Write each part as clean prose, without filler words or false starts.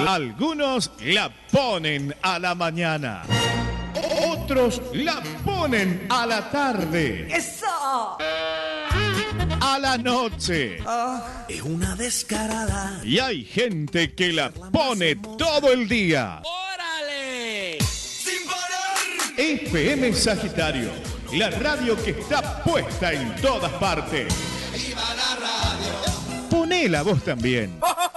Algunos la ponen a la mañana. Otros la ponen a la tarde. ¡Eso! A la noche. Es una descarada. Y hay gente que la pone todo el día. ¡Órale! ¡Sin parar! FM Sagitario, la radio que está puesta en todas partes. ¡Viva la radio! Poné la voz también.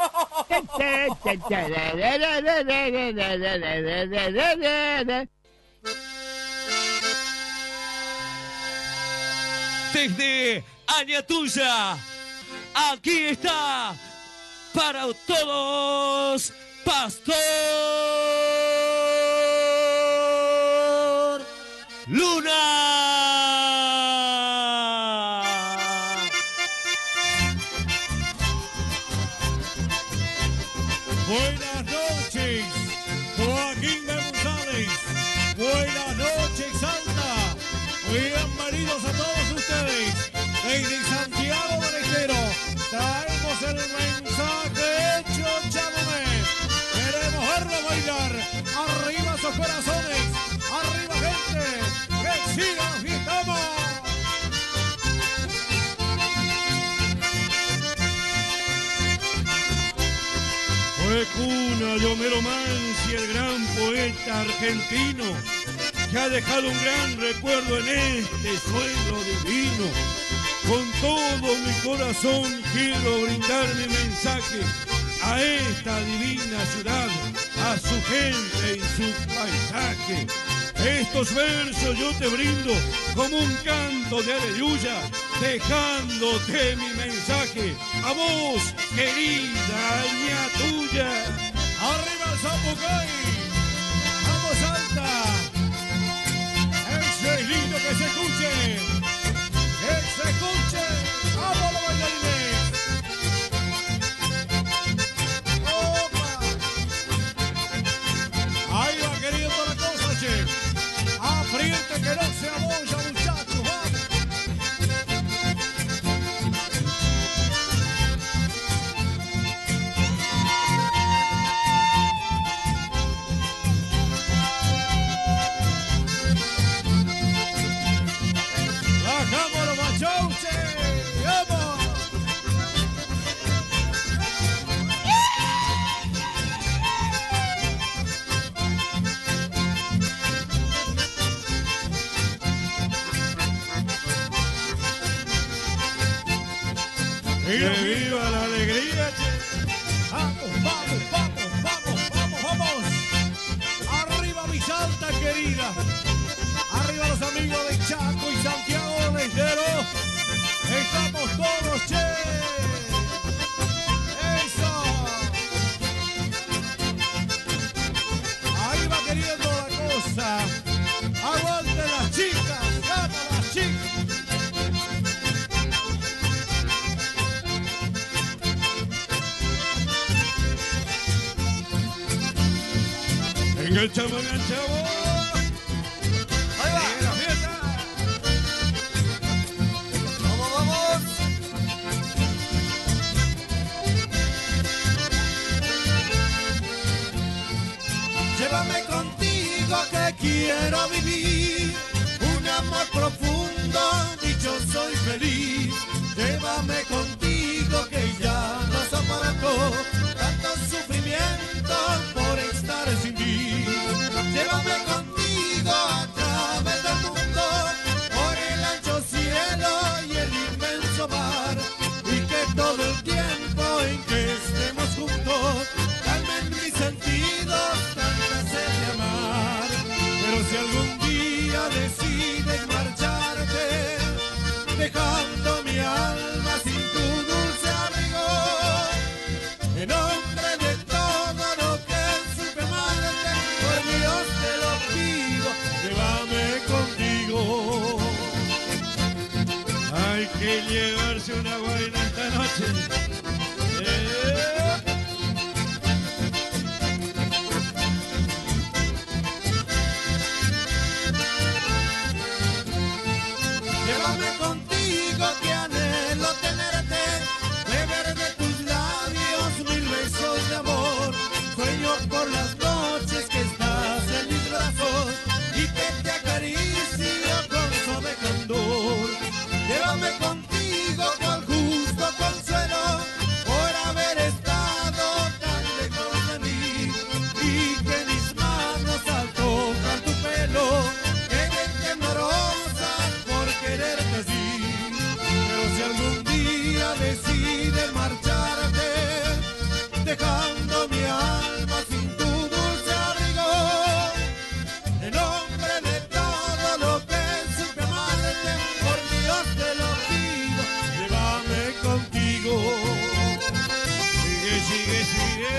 Desde Añatuya, aquí está para todos Pastor Luna. Buenas noches, Joaquín González. Buenas noches, Salta. Bienvenidos a todos ustedes. Desde Santiago del Estero traemos el mensaje hecho chamamé. Queremos verlo bailar. Arriba sus corazones. Arriba, gente. Que sigan fiestamos. Fue cuna de Homero Mansi, el gran poeta argentino, que ha dejado un gran recuerdo en este suelo divino. Con todo mi corazón quiero brindar mi mensaje a esta divina ciudad, a su gente y su paisaje. Estos versos yo te brindo como un canto de aleluya, dejándote mi mensaje a vos, querida Añatuya. ¡Arriba el Zapucay! ¡Vamos, Salta! ¡Eso es lindo que se escuche! ¡Que se escuche! ¡Vamos, los bailarines! ¡Opa! Ahí va queriendo la cosa, che. Apriete que no se abolla, muchachos, vamos. ¡Bajámonos, machauche! ¡Vamos! ¡Que viva la alegría, che! ¡Vamos, vamos, vamos, vamos, vamos, vamos! ¡Arriba mi Salta querida! ¡Arriba los amigos de Chaco y Santiago del Estero! ¡Estamos todos, che! ¡Eso! Ahí va queriendo la cosa. ¡Aguanten las chicas! ¡Vamos las chicas! ¡Enganchamos, enganchamos! ¡Ahí va! ¡La fiesta! ¡Vamos, vamos! Llévame contigo que quiero vivir un amor profundo, dichoso y feliz. Llévame contigo que ya no soporto tanto sufrimiento por estar sin ti. Llévame contigo a través del mundo, por el ancho cielo y el inmenso mar, y que todo el tiempo en que estemos juntos calmen mis sentidos, tanta sed de amar. Pero si algún día decides marcharte, dejando mi alma sin tu dulce abrigo, en nombre de todo lo que supe amarte, por Dios te lo pido, llévame contigo. Hay que llevarse una guaina esta noche. Llévame contigo que anhelo tenerte, beber de tus labios mil besos de amor, Sueño por las noches que estás en mis brazos y que te acaricio con suave candor. Llévame contigo con justo consuelo por haber estado tan lejos de mí, y que mis manos al tocar tu pelo queden temblorosas por quererte así. Pero si algún día decides marcharte, dejando mi alma sin tu dulce abrigo, en nombre de todo lo que supe amarte, por Dios te lo pido, llévame contigo. Sigue, sigue, sigue.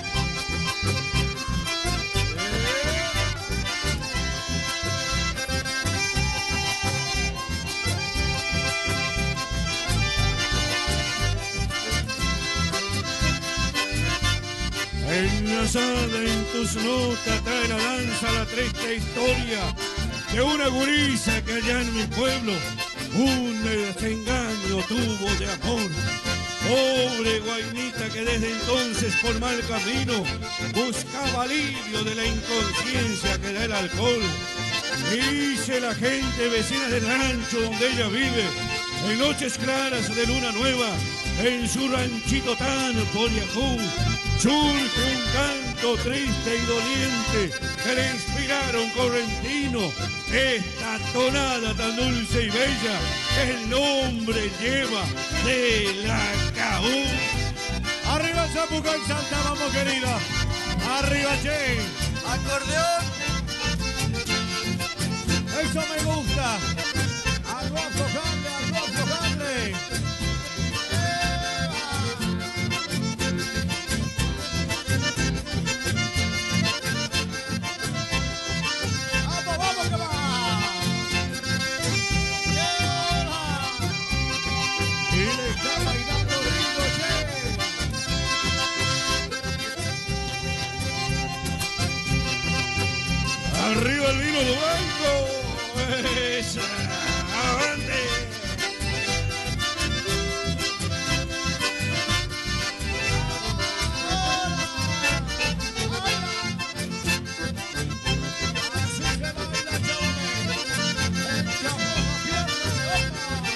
Enlazada en tus notas trae la danza la triste historia de una gurisa que allá en mi pueblo un desengaño tuvo de amor. Pobre guainita que desde entonces por mal camino buscaba alivio de la inconsciencia que da el alcohol. Dice la gente vecina del rancho donde ella vive, en noches claras de luna nueva, en su ranchito tan poriajú, surge un canto triste y doliente que le inspiraron Correntino, esta tonada tan dulce y bella que el nombre lleva de la Caú. Arriba el Zapucay, Santa, vamos querida. Arriba, Che. Acordeón. Eso me gusta. Algo aflojable, algo aflojable. Vamos, vamos, que va. Y le está bailando lindo, Che. Arriba el vino de banco. Esa, avante. Así se baila, chavales. El chapón pierde.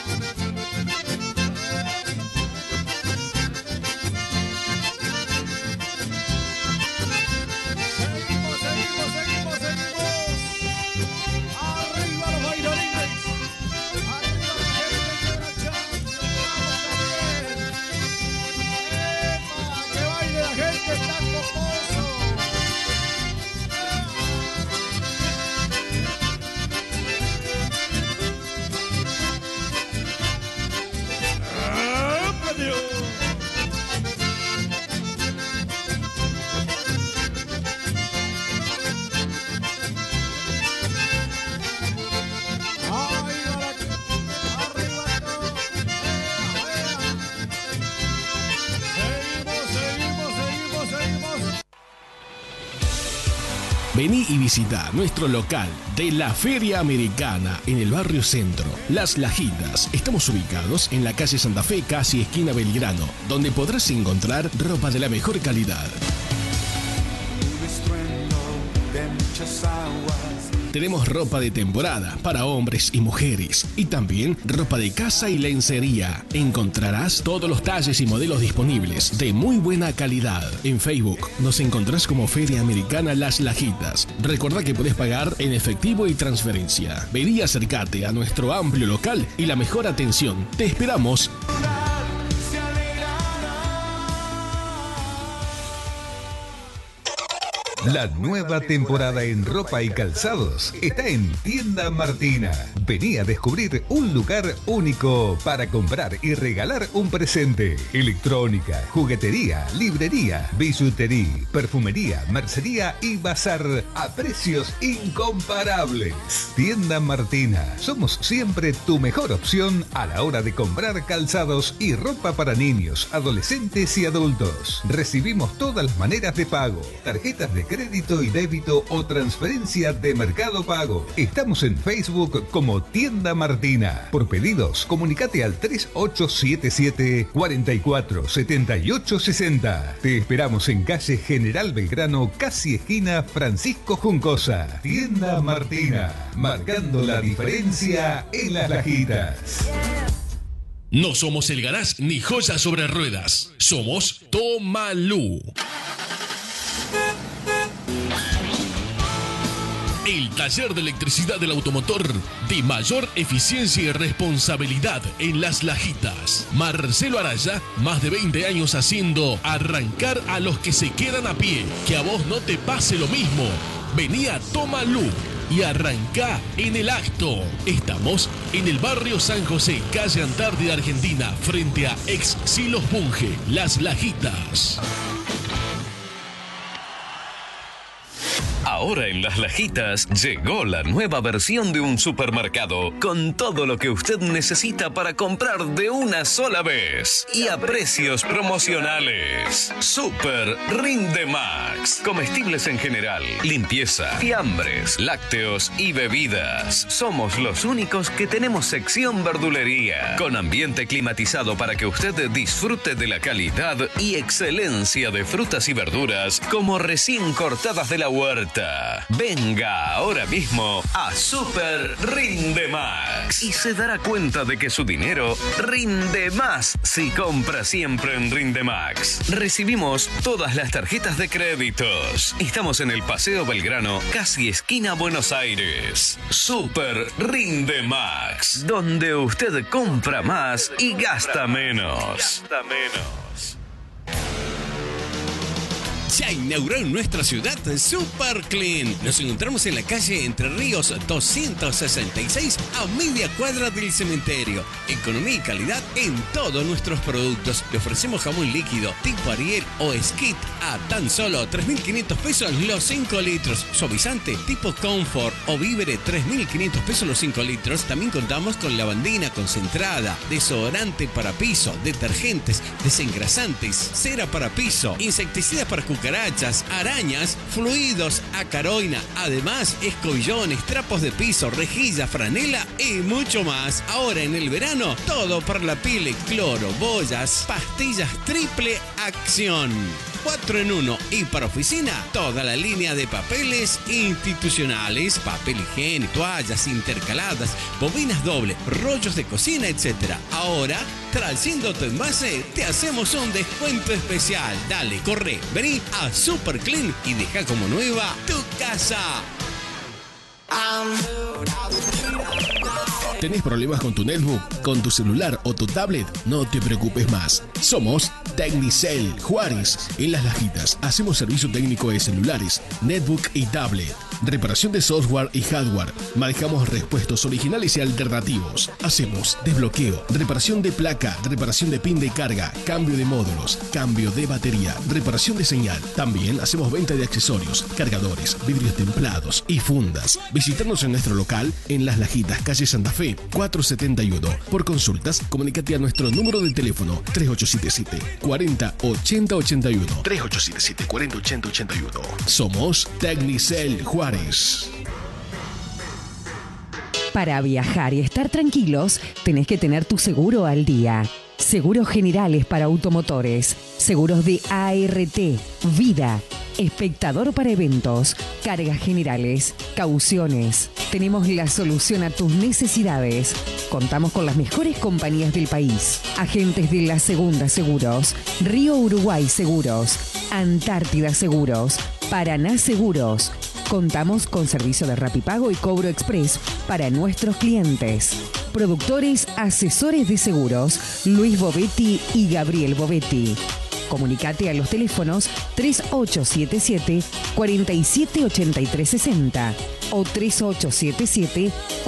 Seguimos, seguimos, seguimos, seguimos. Arriba los bailarines. Arriba la gente que bracha. Vamos también. ¡Epa! Que baile la gente, tanto pozo. ¡Ah, Dios! Ay, arriba todo. Seguimos, seguimos, seguimos, seguimos. Vení y visita nuestro local de la Feria Americana en el barrio Centro, Las Lajitas. Estamos ubicados en la calle Santa Fe, casi esquina Belgrano, donde podrás encontrar ropa de la mejor calidad. Tenemos ropa de temporada para hombres y mujeres y también ropa de casa y lencería. Encontrarás todos los talles y modelos disponibles de muy buena calidad. En Facebook nos encontrás como Feria Americana Las Lajitas. Recordá que podés pagar en efectivo y transferencia. Vení y acercate a nuestro amplio local y la mejor atención. Te esperamos. La nueva temporada en ropa y calzados está en Tienda Martina. Vení a descubrir un lugar único para comprar y regalar un presente. Electrónica, juguetería, librería, bisutería, perfumería, mercería y bazar a precios incomparables. Tienda Martina. Somos siempre tu mejor opción a la hora de comprar calzados y ropa para niños, adolescentes y adultos. Recibimos todas las maneras de pago, tarjetas de crédito y débito o transferencia de Mercado Pago. Estamos en Facebook como Tienda Martina. Por pedidos, comunicate al 3877 44 78 60. Te esperamos en calle General Belgrano, casi esquina Francisco Juncosa. Tienda Martina, marcando la diferencia en Las Lajitas. No somos el garage ni joyas sobre ruedas. Somos Tomalú. El taller de electricidad del automotor de mayor eficiencia y responsabilidad en Las Lajitas. Marcelo Araya, más de 20 años haciendo arrancar a los que se quedan a pie. Que a vos no te pase lo mismo. Vení a Tomalú y arrancá en el acto. Estamos en el barrio San José, calle Antártida Argentina, frente a Ex Silos Bunge, Las Lajitas. Ahora en Las Lajitas llegó la nueva versión de un supermercado con todo lo que usted necesita para comprar de una sola vez y a precios promocionales. Super Rinde Max. Comestibles en general, limpieza, fiambres, lácteos y bebidas. Somos los únicos que tenemos sección verdulería con ambiente climatizado para que usted disfrute de la calidad y excelencia de frutas y verduras como recién cortadas de la huerta. Venga ahora mismo a Super Rinde Max y se dará cuenta de que su dinero rinde más si compra siempre en Rinde Max. Recibimos todas las tarjetas de créditos. Estamos en el Paseo Belgrano, casi esquina Buenos Aires. Super Rinde Max, donde usted compra más y gasta menos. Ya inauguró en nuestra ciudad Super Clean. Nos encontramos en la calle Entre Ríos 266 a media cuadra del cementerio. Economía y calidad en todos nuestros productos. Le ofrecemos jamón líquido tipo Ariel o Skit a tan solo 3.500 pesos los 5 litros. Suavizante tipo Comfort o Vívere 3.500 pesos los 5 litros. También contamos con lavandina concentrada, desodorante para piso, detergentes, desengrasantes, cera para piso, insecticidas para cucarachas, arañas, fluidos, acaroina, además escobillones, trapos de piso, rejilla, franela y mucho más. Ahora en el verano, todo para la piel, cloro, boyas, pastillas triple acción. 4 en 1 y para oficina, toda la línea de papeles institucionales, papel higiénico, toallas intercaladas, bobinas doble, rollos de cocina, etc. Ahora, trayendo tu envase, te hacemos un descuento especial. Dale, corre, vení a Super Clean y deja como nueva tu casa. ¿Tenés problemas con tu netbook, con tu celular o tu tablet? No te preocupes más. Somos Tecnicel Juárez. En Las Lajitas hacemos servicio técnico de celulares, netbook y tablet. Reparación de software y hardware. Manejamos repuestos originales y alternativos. Hacemos desbloqueo, reparación de placa, reparación de pin de carga, cambio de módulos, cambio de batería, reparación de señal. También hacemos venta de accesorios, cargadores, vidrios templados y fundas. Visitarnos en nuestro local en Las Lajitas, calle Santa Fe, 471. Por consultas, comunícate a nuestro número de teléfono 3877 40 80 81. 3877 40 80 81. Somos Tecnicel Juárez. Para viajar y estar tranquilos, tenés que tener tu seguro al día. Seguros generales para automotores, seguros de ART, vida, espectador para eventos, cargas generales, cauciones. Tenemos la solución a tus necesidades. Contamos con las mejores compañías del país. Agentes de La Segunda Seguros, Río Uruguay Seguros, Antártida Seguros, Paraná Seguros. Contamos con servicio de Rapipago y cobro express para nuestros clientes. Productores asesores de seguros, Luis Bovetti y Gabriel Bovetti. Comunicate a los teléfonos 3877 478360 o 3877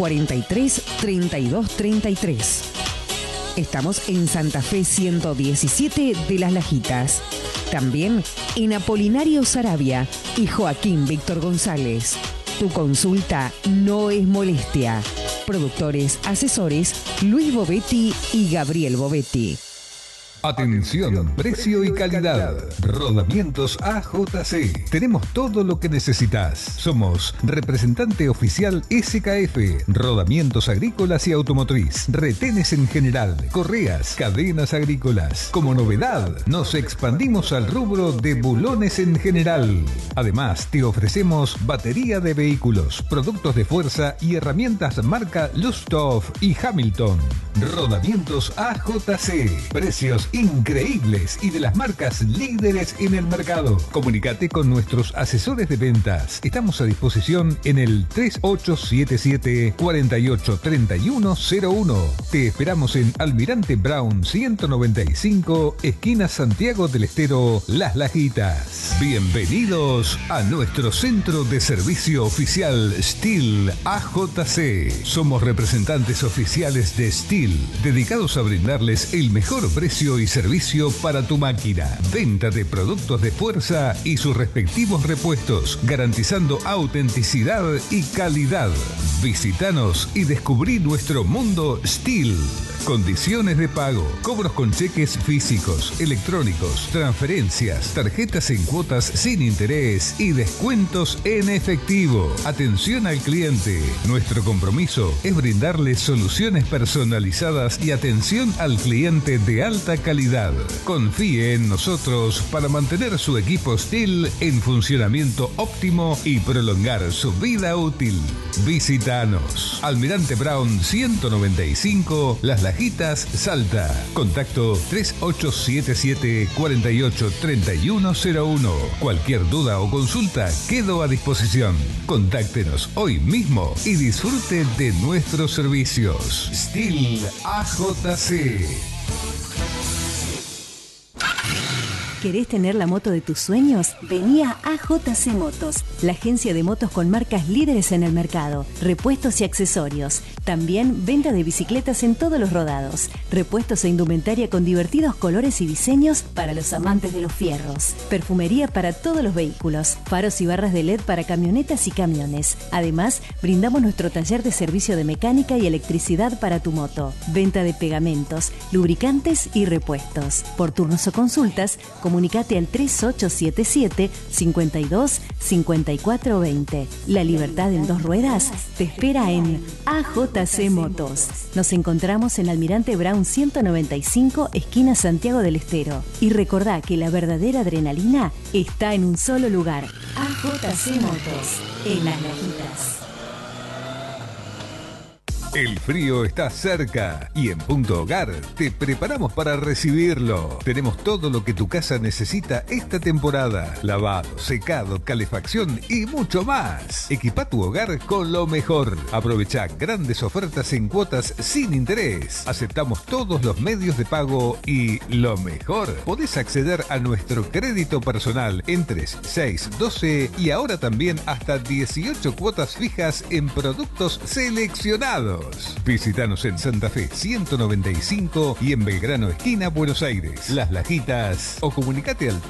433233. Estamos en Santa Fe 117 de Las Lajitas. También en Apolinario Sarabia y Joaquín Víctor González. Tu consulta no es molestia. Productores asesores Luis Bovetti y Gabriel Bovetti. Atención, precio y calidad. Rodamientos AJC. Tenemos todo lo que necesitas. Somos representante oficial SKF, rodamientos agrícolas y automotriz, retenes en general, correas, cadenas agrícolas. Como novedad, nos expandimos al rubro de bulones en general. Además, te ofrecemos batería de vehículos, productos de fuerza y herramientas marca Lusthof y Hamilton. Rodamientos AJC. Precios increíbles y de las marcas líderes en el mercado. Comunícate con nuestros asesores de ventas. Estamos a disposición en el 3877-483101. Te esperamos en Almirante Brown 195, esquina Santiago del Estero, Las Lajitas. Bienvenidos a nuestro centro de servicio oficial Stihl AJC. Somos representantes oficiales de Stihl, dedicados a brindarles el mejor precio y servicio para tu máquina. Venta de productos de fuerza y sus respectivos repuestos, garantizando autenticidad y calidad. Visítanos y descubrí nuestro mundo Stihl. Condiciones de pago, cobros con cheques físicos, electrónicos, transferencias, tarjetas en cuotas sin interés y descuentos en efectivo. Atención al cliente. Nuestro compromiso es brindarle soluciones personalizadas y atención al cliente de alta calidad. Confíe en nosotros para mantener su equipo Stihl en funcionamiento óptimo y prolongar su vida útil. Visítanos. Almirante Brown 195, Las Lajitas, Salta. Contacto 3877-483101. Cualquier duda o consulta, quedo a disposición. Contáctenos hoy mismo y disfrute de nuestros servicios. Stihl AJC. ¿Querés tener la moto de tus sueños? Vení a AJC Motos, la agencia de motos con marcas líderes en el mercado, repuestos y accesorios. También venta de bicicletas en todos los rodados, repuestos e indumentaria con divertidos colores y diseños para los amantes de los fierros. Perfumería para todos los vehículos, faros y barras de LED para camionetas y camiones. Además, brindamos nuestro taller de servicio de mecánica y electricidad para tu moto. Venta de pegamentos, lubricantes y repuestos. Por turnos o consultas, comunicate al 3877-525420. La libertad en dos ruedas te espera en AJC Motos. Nos encontramos en Almirante Brown 195, esquina Santiago del Estero. Y recordá que la verdadera adrenalina está en un solo lugar. AJC Motos, en Las Lajitas. El frío está cerca y en Punto Hogar te preparamos para recibirlo. Tenemos todo lo que tu casa necesita esta temporada: lavado, secado, calefacción y mucho más. Equipa tu hogar con lo mejor. Aprovecha grandes ofertas en cuotas sin interés. Aceptamos todos los medios de pago y lo mejor, podés acceder a nuestro crédito personal en 3, 6, 12 y ahora también hasta 18 cuotas fijas en productos seleccionados. Visítanos en Santa Fe 195 y en Belgrano esquina Buenos Aires, Las Lajitas, o comunicate al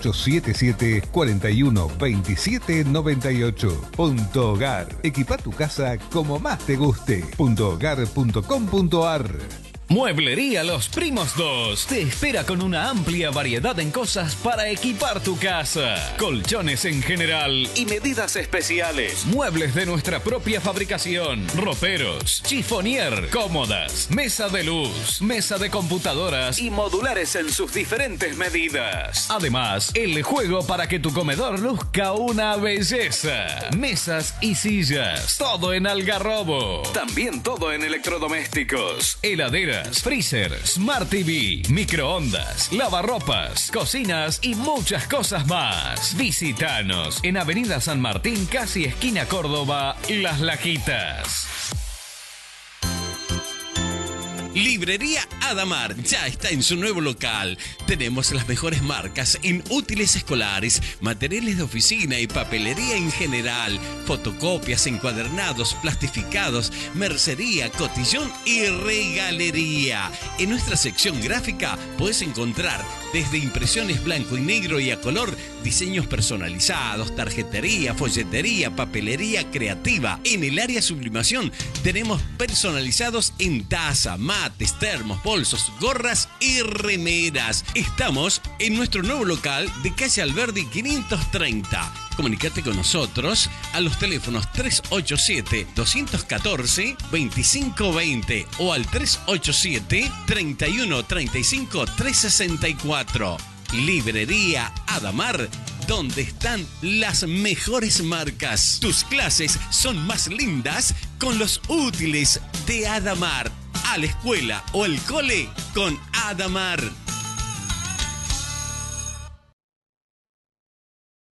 3877-412798. Punto Hogar. Equipa tu casa como más te guste. puntohogar.com.ar. Mueblería Los Primos 2 te espera con una amplia variedad en cosas para equipar tu casa. Colchones en general y medidas especiales. Muebles de nuestra propia fabricación. Roperos, chifonier, cómodas, mesa de luz, mesa de computadoras y modulares en sus diferentes medidas. Además, el juego para que tu comedor luzca una belleza. Mesas y sillas. Todo en Algarrobo. También todo en electrodomésticos. Heladera, freezer, Smart TV, microondas, lavarropas, cocinas y muchas cosas más. Visítanos en Avenida San Martín, casi esquina Córdoba, Las Lajitas. Librería Adamar ya está en su nuevo local. Tenemos las mejores marcas en útiles escolares, materiales de oficina y papelería en general, fotocopias, encuadernados, plastificados, mercería, cotillón y regalería. En nuestra sección gráfica puedes encontrar desde impresiones blanco y negro y a color, diseños personalizados, tarjetería, folletería, papelería creativa. En el área sublimación tenemos personalizados en taza, mates, termos, bolsas, bolsos, gorras y remeras. Estamos en nuestro nuevo local de calle Alberdi 530. Comunicate con nosotros a los teléfonos 387-214-2520 o al 387-3135-364. Librería Adamar, donde están las mejores marcas. Tus clases son más lindas con los útiles de Adamar. A la escuela o el cole con Adamar.